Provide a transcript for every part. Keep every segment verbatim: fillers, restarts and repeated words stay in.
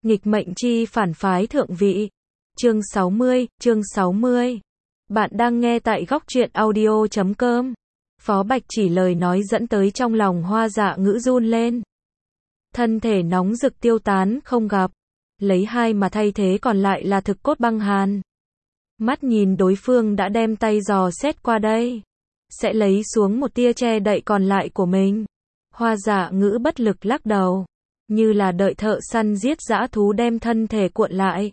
Nghịch mệnh chi phản phái thượng vị. Chương sáu mươi, chương sáu mươi. Bạn đang nghe tại góc truyện audio chấm com. Phó Bạch Chỉ lời nói dẫn tới trong lòng Hoa Dạ Ngữ run lên. Thân thể nóng rực tiêu tán không gặp. Lấy hai mà thay thế còn lại là thực cốt băng hàn. Mắt nhìn đối phương đã đem tay dò xét qua đây. Sẽ lấy xuống một tia che đậy còn lại của mình. Hoa Dạ Ngữ bất lực lắc đầu. Như là đợi thợ săn giết dã thú đem thân thể cuộn lại.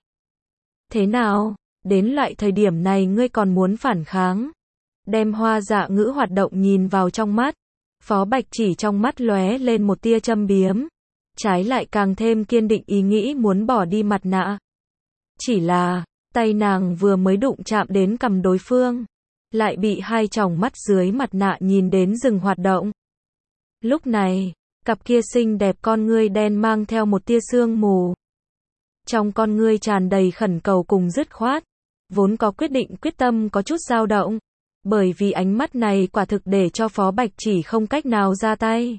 Thế nào? Đến loại thời điểm này ngươi còn muốn phản kháng? Đem Hoa Dạ Ngữ hoạt động nhìn vào trong mắt. Phó Bạch Chỉ trong mắt lóe lên một tia châm biếm. Trái lại càng thêm kiên định ý nghĩ muốn bỏ đi mặt nạ. Chỉ là, tay nàng vừa mới đụng chạm đến cằm đối phương. Lại bị hai tròng mắt dưới mặt nạ nhìn đến dừng hoạt động. Lúc này, cặp kia xinh đẹp con ngươi đen mang theo một tia sương mù. Trong con ngươi tràn đầy khẩn cầu cùng dứt khoát. Vốn có quyết định quyết tâm có chút dao động. Bởi vì ánh mắt này quả thực để cho Phó Bạch Chỉ không cách nào ra tay.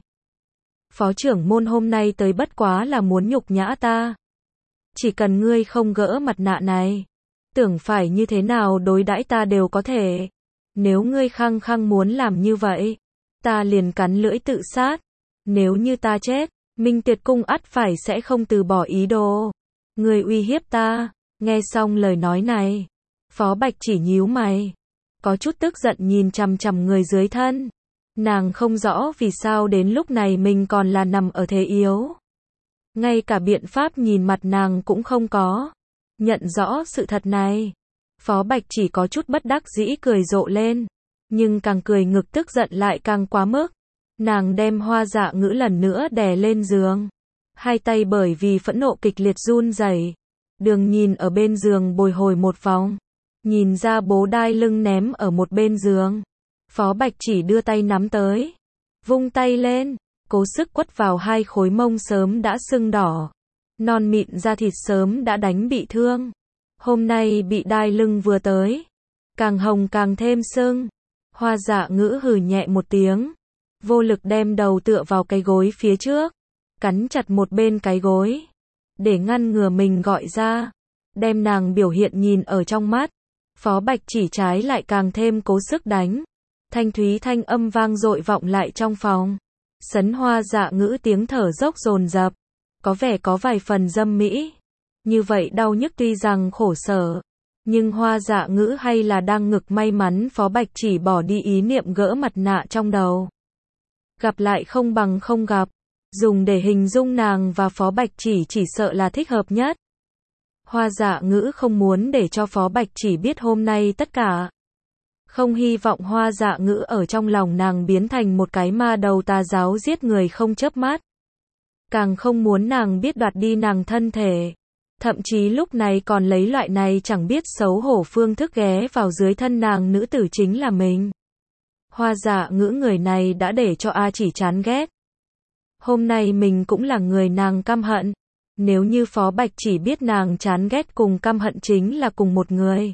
Phó trưởng môn hôm nay tới bất quá là muốn nhục nhã ta. Chỉ cần ngươi không gỡ mặt nạ này. Tưởng phải như thế nào đối đãi ta đều có thể. Nếu ngươi khăng khăng muốn làm như vậy. Ta liền cắn lưỡi tự sát. Nếu như ta chết, Minh Tuyệt Cung ắt phải sẽ không từ bỏ ý đồ. Ngươi uy hiếp ta. Nghe xong lời nói này. Phó Bạch Chỉ nhíu mày. Có chút tức giận nhìn chằm chằm người dưới thân. Nàng không rõ vì sao đến lúc này mình còn là nằm ở thế yếu. Ngay cả biện pháp nhìn mặt nàng cũng không có. Nhận rõ sự thật này. Phó Bạch Chỉ có chút bất đắc dĩ cười rộ lên. Nhưng càng cười ngực tức giận lại càng quá mức. Nàng đem Hoa Dạ Ngữ lần nữa đè lên giường. Hai tay bởi vì phẫn nộ kịch liệt run rẩy. Đường nhìn ở bên giường bồi hồi một vòng. Nhìn ra bố đai lưng ném ở một bên giường. Phó Bạch Chỉ đưa tay nắm tới. Vung tay lên. Cố sức quất vào hai khối mông sớm đã sưng đỏ. Non mịn da thịt sớm đã đánh bị thương. Hôm nay bị đai lưng vừa tới. Càng hồng càng thêm sưng. Hoa Dạ Ngữ hừ nhẹ một tiếng. Vô lực đem đầu tựa vào cái gối phía trước. Cắn chặt một bên cái gối. Để ngăn ngừa mình gọi ra. Đem nàng biểu hiện nhìn ở trong mắt. Phó Bạch Chỉ trái lại càng thêm cố sức đánh. Thanh thúy thanh âm vang dội vọng lại trong phòng. Sấn Hoa Dạ Ngữ tiếng thở dốc dồn dập. Có vẻ có vài phần dâm mỹ. Như vậy đau nhức tuy rằng khổ sở. Nhưng Hoa Dạ Ngữ hay là đang ngực may mắn Phó Bạch Chỉ bỏ đi ý niệm gỡ mặt nạ trong đầu. Gặp lại không bằng không gặp. Dùng để hình dung nàng và Phó Bạch Chỉ chỉ sợ là thích hợp nhất. Hoa Dạ Ngữ không muốn để cho Phó Bạch Chỉ biết hôm nay tất cả. Không hy vọng Hoa Dạ Ngữ ở trong lòng nàng biến thành một cái ma đầu tà giáo giết người không chớp mắt. Càng không muốn nàng biết đoạt đi nàng thân thể. Thậm chí lúc này còn lấy loại này chẳng biết xấu hổ phương thức ghé vào dưới thân nàng nữ tử chính là mình. Hoa Dạ Ngữ người này đã để cho A Chỉ chán ghét. Hôm nay mình cũng là người nàng căm hận. Nếu như Phó Bạch Chỉ biết nàng chán ghét cùng căm hận chính là cùng một người.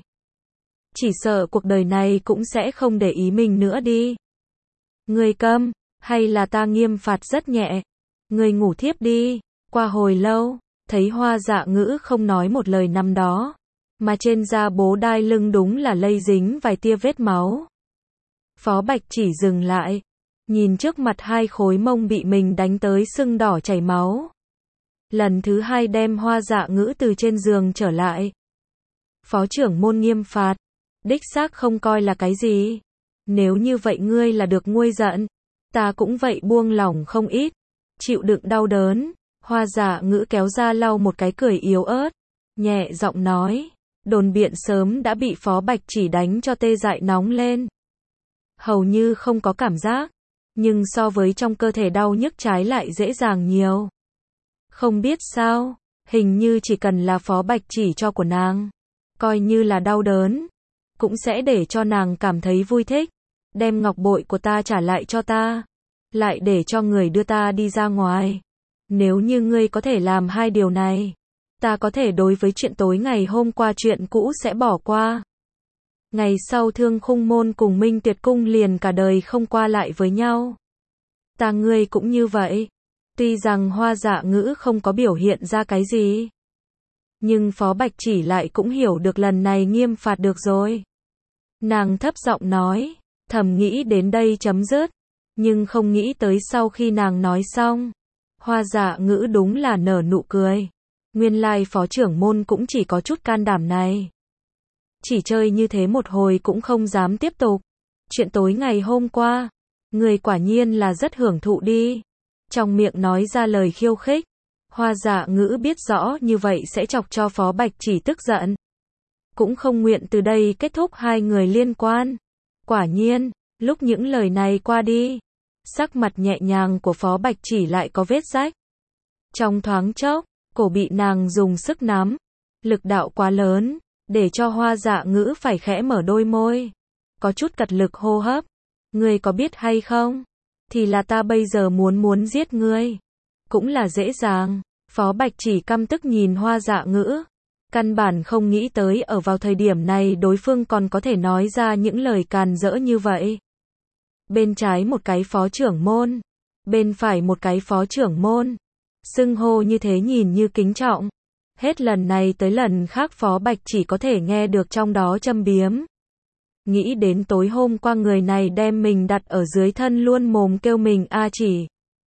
Chỉ sợ cuộc đời này cũng sẽ không để ý mình nữa đi. Ngươi câm, hay là ta nghiêm phạt rất nhẹ. Ngươi ngủ thiếp đi. Qua hồi lâu, thấy Hoa Dạ Ngữ không nói một lời nằm đó. Mà trên da bố đai lưng đúng là lây dính vài tia vết máu. Phó Bạch Chỉ dừng lại. Nhìn trước mặt hai khối mông bị mình đánh tới sưng đỏ chảy máu. Lần thứ hai đem Hoa Dạ Ngữ từ trên giường trở lại. Phó trưởng môn nghiêm phạt. Đích xác không coi là cái gì. Nếu như vậy ngươi là được nguôi giận. Ta cũng vậy buông lỏng không ít. Chịu đựng đau đớn. Hoa Dạ Ngữ kéo ra lau một cái cười yếu ớt. Nhẹ giọng nói. Đồn biện sớm đã bị Phó Bạch Chỉ đánh cho tê dại nóng lên. Hầu như không có cảm giác. Nhưng so với trong cơ thể đau nhức trái lại dễ dàng nhiều. Không biết sao. Hình như chỉ cần là Phó Bạch Chỉ cho của nàng. Coi như là đau đớn. Cũng sẽ để cho nàng cảm thấy vui thích. Đem ngọc bội của ta trả lại cho ta. Lại để cho người đưa ta đi ra ngoài. Nếu như ngươi có thể làm hai điều này. Ta có thể đối với chuyện tối ngày hôm qua chuyện cũ sẽ bỏ qua. Ngày sau Thương Khung Môn cùng Minh Tuyệt Cung liền cả đời không qua lại với nhau. Ta ngươi cũng như vậy. Tuy rằng Hoa Dạ Ngữ không có biểu hiện ra cái gì. Nhưng Phó Bạch Chỉ lại cũng hiểu được lần này nghiêm phạt được rồi. Nàng thấp giọng nói, thầm nghĩ đến đây chấm dứt, nhưng không nghĩ tới sau khi nàng nói xong, Hoa Dạ Ngữ đúng là nở nụ cười. Nguyên lai phó trưởng môn cũng chỉ có chút can đảm này. Chỉ chơi như thế một hồi cũng không dám tiếp tục. Chuyện tối ngày hôm qua, người quả nhiên là rất hưởng thụ đi. Trong miệng nói ra lời khiêu khích. Hoa Dạ Ngữ biết rõ như vậy sẽ chọc cho Phó Bạch Chỉ tức giận. Cũng không nguyện từ đây kết thúc hai người liên quan. Quả nhiên, lúc những lời này qua đi, sắc mặt nhẹ nhàng của Phó Bạch Chỉ lại có vết rách. Trong thoáng chốc, cổ bị nàng dùng sức nắm. Lực đạo quá lớn, để cho Hoa Dạ Ngữ phải khẽ mở đôi môi. Có chút cật lực hô hấp. Ngươi có biết hay không? Thì là ta bây giờ muốn muốn giết ngươi. Cũng là dễ dàng. Phó Bạch Chỉ căm tức nhìn Hoa Dạ Ngữ. Căn bản không nghĩ tới ở vào thời điểm này đối phương còn có thể nói ra những lời càn rỡ như vậy. Bên trái một cái phó trưởng môn. Bên phải một cái phó trưởng môn. Xưng hô như thế nhìn như kính trọng. Hết lần này tới lần khác Phó Bạch Chỉ có thể nghe được trong đó châm biếm. Nghĩ đến tối hôm qua người này đem mình đặt ở dưới thân luôn mồm kêu mình A Chỉ.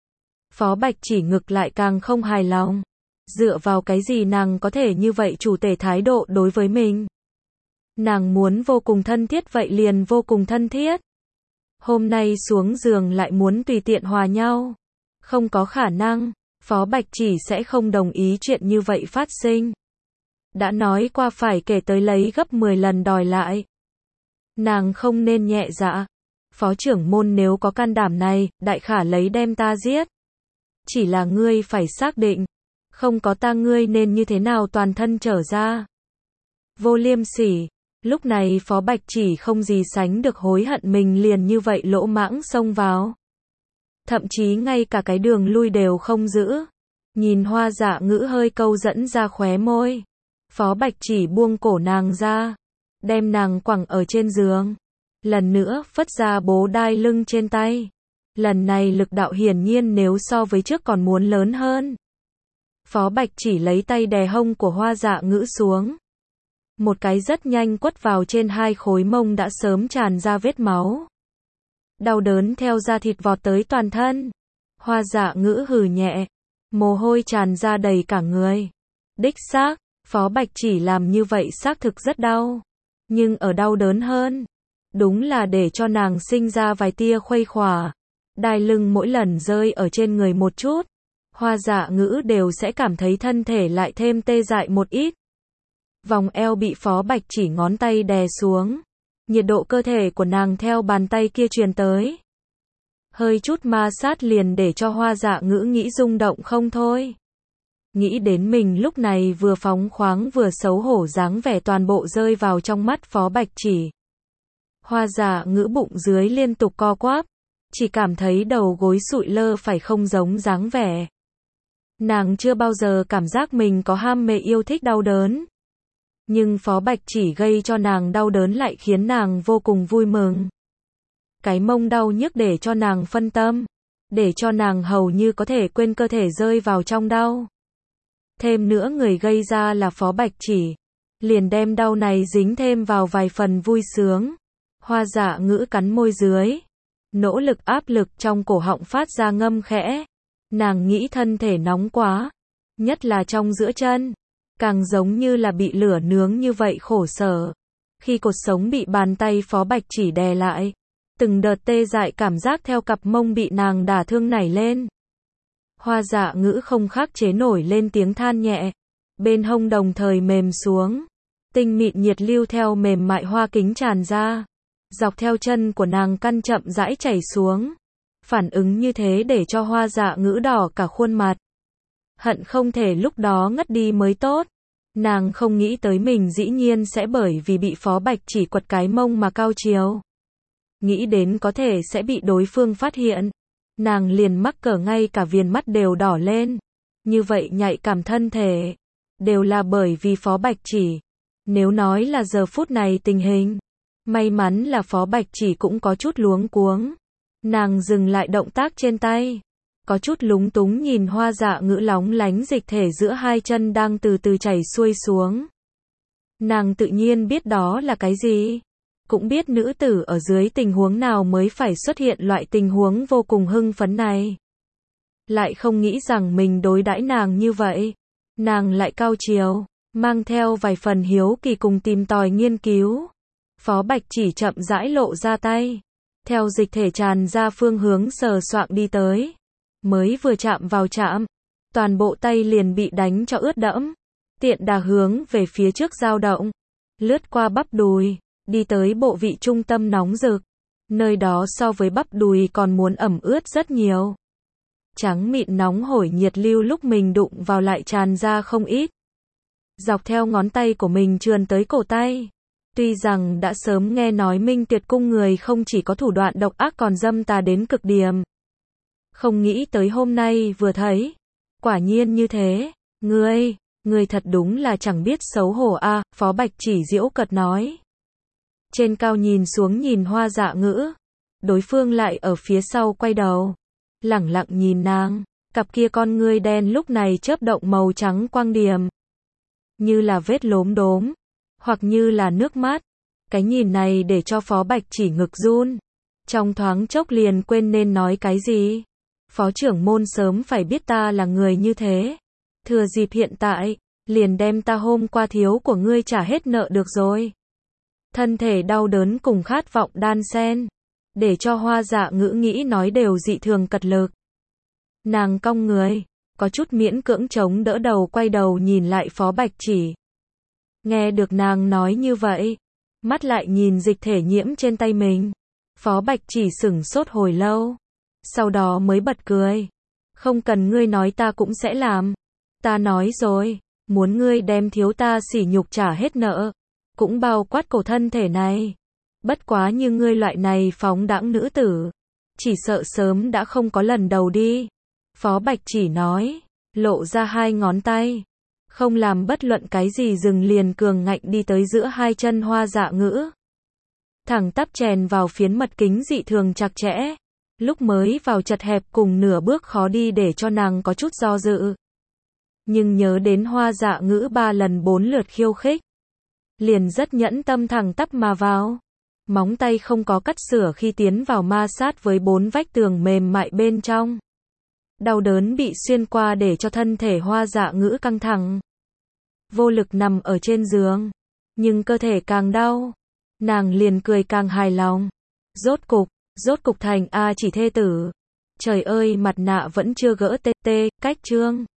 Phó Bạch Chỉ ngực lại càng không hài lòng. Dựa vào cái gì nàng có thể như vậy chủ tể thái độ đối với mình. Nàng muốn vô cùng thân thiết vậy liền vô cùng thân thiết. Hôm nay xuống giường lại muốn tùy tiện hòa nhau. Không có khả năng, Phó Bạch Chỉ sẽ không đồng ý chuyện như vậy phát sinh. Đã nói qua phải kể tới lấy gấp mười lần đòi lại. Nàng không nên nhẹ dạ. Phó trưởng môn nếu có can đảm này, đại khả lấy đem ta giết. Chỉ là ngươi phải xác định. Không có ta ngươi nên như thế nào toàn thân trở ra. Vô liêm sỉ. Lúc này Phó Bạch Chỉ không gì sánh được hối hận mình liền như vậy lỗ mãng xông vào. Thậm chí ngay cả cái đường lui đều không giữ. Nhìn Hoa Dạ Ngữ hơi câu dẫn ra khóe môi. Phó Bạch Chỉ buông cổ nàng ra. Đem nàng quẳng ở trên giường. Lần nữa phất ra bố đai lưng trên tay. Lần này lực đạo hiển nhiên nếu so với trước còn muốn lớn hơn. Phó Bạch Chỉ lấy tay đè hông của Hoa Dạ Ngữ xuống. Một cái rất nhanh quất vào trên hai khối mông đã sớm tràn ra vết máu. Đau đớn theo da thịt vọt tới toàn thân. Hoa Dạ Ngữ hừ nhẹ. Mồ hôi tràn ra đầy cả người. Đích xác, Phó Bạch Chỉ làm như vậy xác thực rất đau. Nhưng ở đau đớn hơn. Đúng là để cho nàng sinh ra vài tia khuây khỏa. Đai lưng mỗi lần rơi ở trên người một chút. Hoa Dạ Ngữ đều sẽ cảm thấy thân thể lại thêm tê dại một ít. Vòng eo bị Phó Bạch Chỉ ngón tay đè xuống. Nhiệt độ cơ thể của nàng theo bàn tay kia truyền tới. Hơi chút ma sát liền để cho Hoa Dạ Ngữ nghĩ rung động không thôi. Nghĩ đến mình lúc này vừa phóng khoáng vừa xấu hổ dáng vẻ toàn bộ rơi vào trong mắt Phó Bạch Chỉ. Hoa Dạ Ngữ bụng dưới liên tục co quắp. Chỉ cảm thấy đầu gối sụi lơ phải không giống dáng vẻ. Nàng chưa bao giờ cảm giác mình có ham mê yêu thích đau đớn. Nhưng Phó Bạch Chỉ gây cho nàng đau đớn lại khiến nàng vô cùng vui mừng. Cái mông đau nhức để cho nàng phân tâm. Để cho nàng hầu như có thể quên cơ thể rơi vào trong đau. Thêm nữa người gây ra là Phó Bạch Chỉ. Liền đem đau này dính thêm vào vài phần vui sướng. Hoa Dạ Ngữ cắn môi dưới. Nỗ lực áp lực trong cổ họng phát ra ngâm khẽ. Nàng nghĩ thân thể nóng quá. Nhất là trong giữa chân. Càng giống như là bị lửa nướng như vậy khổ sở. Khi cột sống bị bàn tay Phó Bạch Chỉ đè lại. Từng đợt tê dại cảm giác theo cặp mông bị nàng đả thương nảy lên. Hoa Dạ Ngữ không khắc chế nổi lên tiếng than nhẹ. Bên hông đồng thời mềm xuống. Tinh mịn nhiệt lưu theo mềm mại hoa kính tràn ra. Dọc theo chân của nàng căn chậm rãi chảy xuống. Phản ứng như thế để cho Hoa Dạ Ngữ đỏ cả khuôn mặt. Hận không thể lúc đó ngất đi mới tốt. Nàng không nghĩ tới mình dĩ nhiên sẽ bởi vì bị Phó Bạch Chỉ quật cái mông mà cao chiếu. Nghĩ đến có thể sẽ bị đối phương phát hiện. Nàng liền mắc cỡ ngay cả viền mắt đều đỏ lên. Như vậy nhạy cảm thân thể. Đều là bởi vì Phó Bạch Chỉ. Nếu nói là giờ phút này tình hình. May mắn là Phó Bạch Chỉ cũng có chút luống cuống. Nàng dừng lại động tác trên tay. có chút lúng túng nhìn Hoa Dạ Ngữ lóng lánh dịch thể giữa hai chân đang từ từ chảy xuôi xuống. Nàng tự nhiên biết đó là cái gì. Cũng biết nữ tử ở dưới tình huống nào mới phải xuất hiện loại tình huống vô cùng hưng phấn này. Lại không nghĩ rằng mình đối đãi nàng như vậy. Nàng lại cao chiều, mang theo vài phần hiếu kỳ cùng tìm tòi nghiên cứu. Phó Bạch chỉ chậm rãi lộ ra tay. Theo dịch thể tràn ra phương hướng sờ soạng đi tới. Mới vừa chạm vào chạm. Toàn bộ tay liền bị đánh cho ướt đẫm. Tiện đà hướng về phía trước dao động. Lướt qua bắp đùi. Đi tới bộ vị trung tâm nóng rực. Nơi đó so với bắp đùi còn muốn ẩm ướt rất nhiều. Trắng mịn nóng hổi nhiệt lưu lúc mình đụng vào lại tràn ra không ít. Dọc theo ngón tay của mình trườn tới cổ tay. Tuy rằng đã sớm nghe nói Minh Tuyệt Cung người không chỉ có thủ đoạn độc ác còn dâm tà đến cực điểm. Không nghĩ tới hôm nay vừa thấy. Quả nhiên như thế. Ngươi, ngươi thật đúng là chẳng biết xấu hổ a, Phó Bạch chỉ giễu cợt nói. Trên cao nhìn xuống nhìn Hoa Dạ Ngữ. Đối phương lại ở phía sau quay đầu. Lẳng lặng nhìn nàng. Cặp kia con ngươi đen lúc này chớp động màu trắng quang điềm. Như là vết lốm đốm. Hoặc như là nước mắt. Cái nhìn này để cho Phó Bạch chỉ ngực run. Trong thoáng chốc liền quên nên nói cái gì. Phó trưởng môn sớm phải biết ta là người như thế. Thừa dịp hiện tại, liền đem ta hôm qua thiếu của ngươi trả hết nợ được rồi. Thân thể đau đớn cùng khát vọng đan xen. Để cho Hoa Dạ Ngữ nghĩ nói đều dị thường cật lực. Nàng cong người. Có chút miễn cưỡng chống đỡ đầu quay đầu nhìn lại Phó Bạch chỉ. Nghe được nàng nói như vậy. Mắt lại nhìn dịch thể nhiễm trên tay mình. Phó Bạch chỉ sửng sốt hồi lâu. Sau đó mới bật cười. Không cần ngươi nói ta cũng sẽ làm. Ta nói rồi. Muốn ngươi đem thiếu ta sỉ nhục trả hết nợ. Cũng bao quát cổ thân thể này. Bất quá như ngươi loại này phóng đãng nữ tử. Chỉ sợ sớm đã không có lần đầu đi. Phó Bạch chỉ nói. Lộ ra hai ngón tay. Không làm bất luận cái gì dừng liền cường ngạnh đi tới giữa hai chân Hoa Dạ Ngữ. Thẳng tắp chèn vào phiến mật kính dị thường chặt chẽ. Lúc mới vào chật hẹp cùng nửa bước khó đi để cho nàng có chút do dự. Nhưng nhớ đến Hoa Dạ Ngữ ba lần bốn lượt khiêu khích. Liền rất nhẫn tâm thẳng tắp mà vào. Móng tay không có cắt sửa khi tiến vào ma sát với bốn vách tường mềm mại bên trong. Đau đớn bị xuyên qua để cho thân thể Hoa Dạ Ngữ căng thẳng. Vô lực nằm ở trên giường. Nhưng cơ thể càng đau. Nàng liền cười càng hài lòng. Rốt cục, rốt cục thành A chỉ thê tử. Trời ơi mặt nạ vẫn chưa gỡ tê tê, cách chương.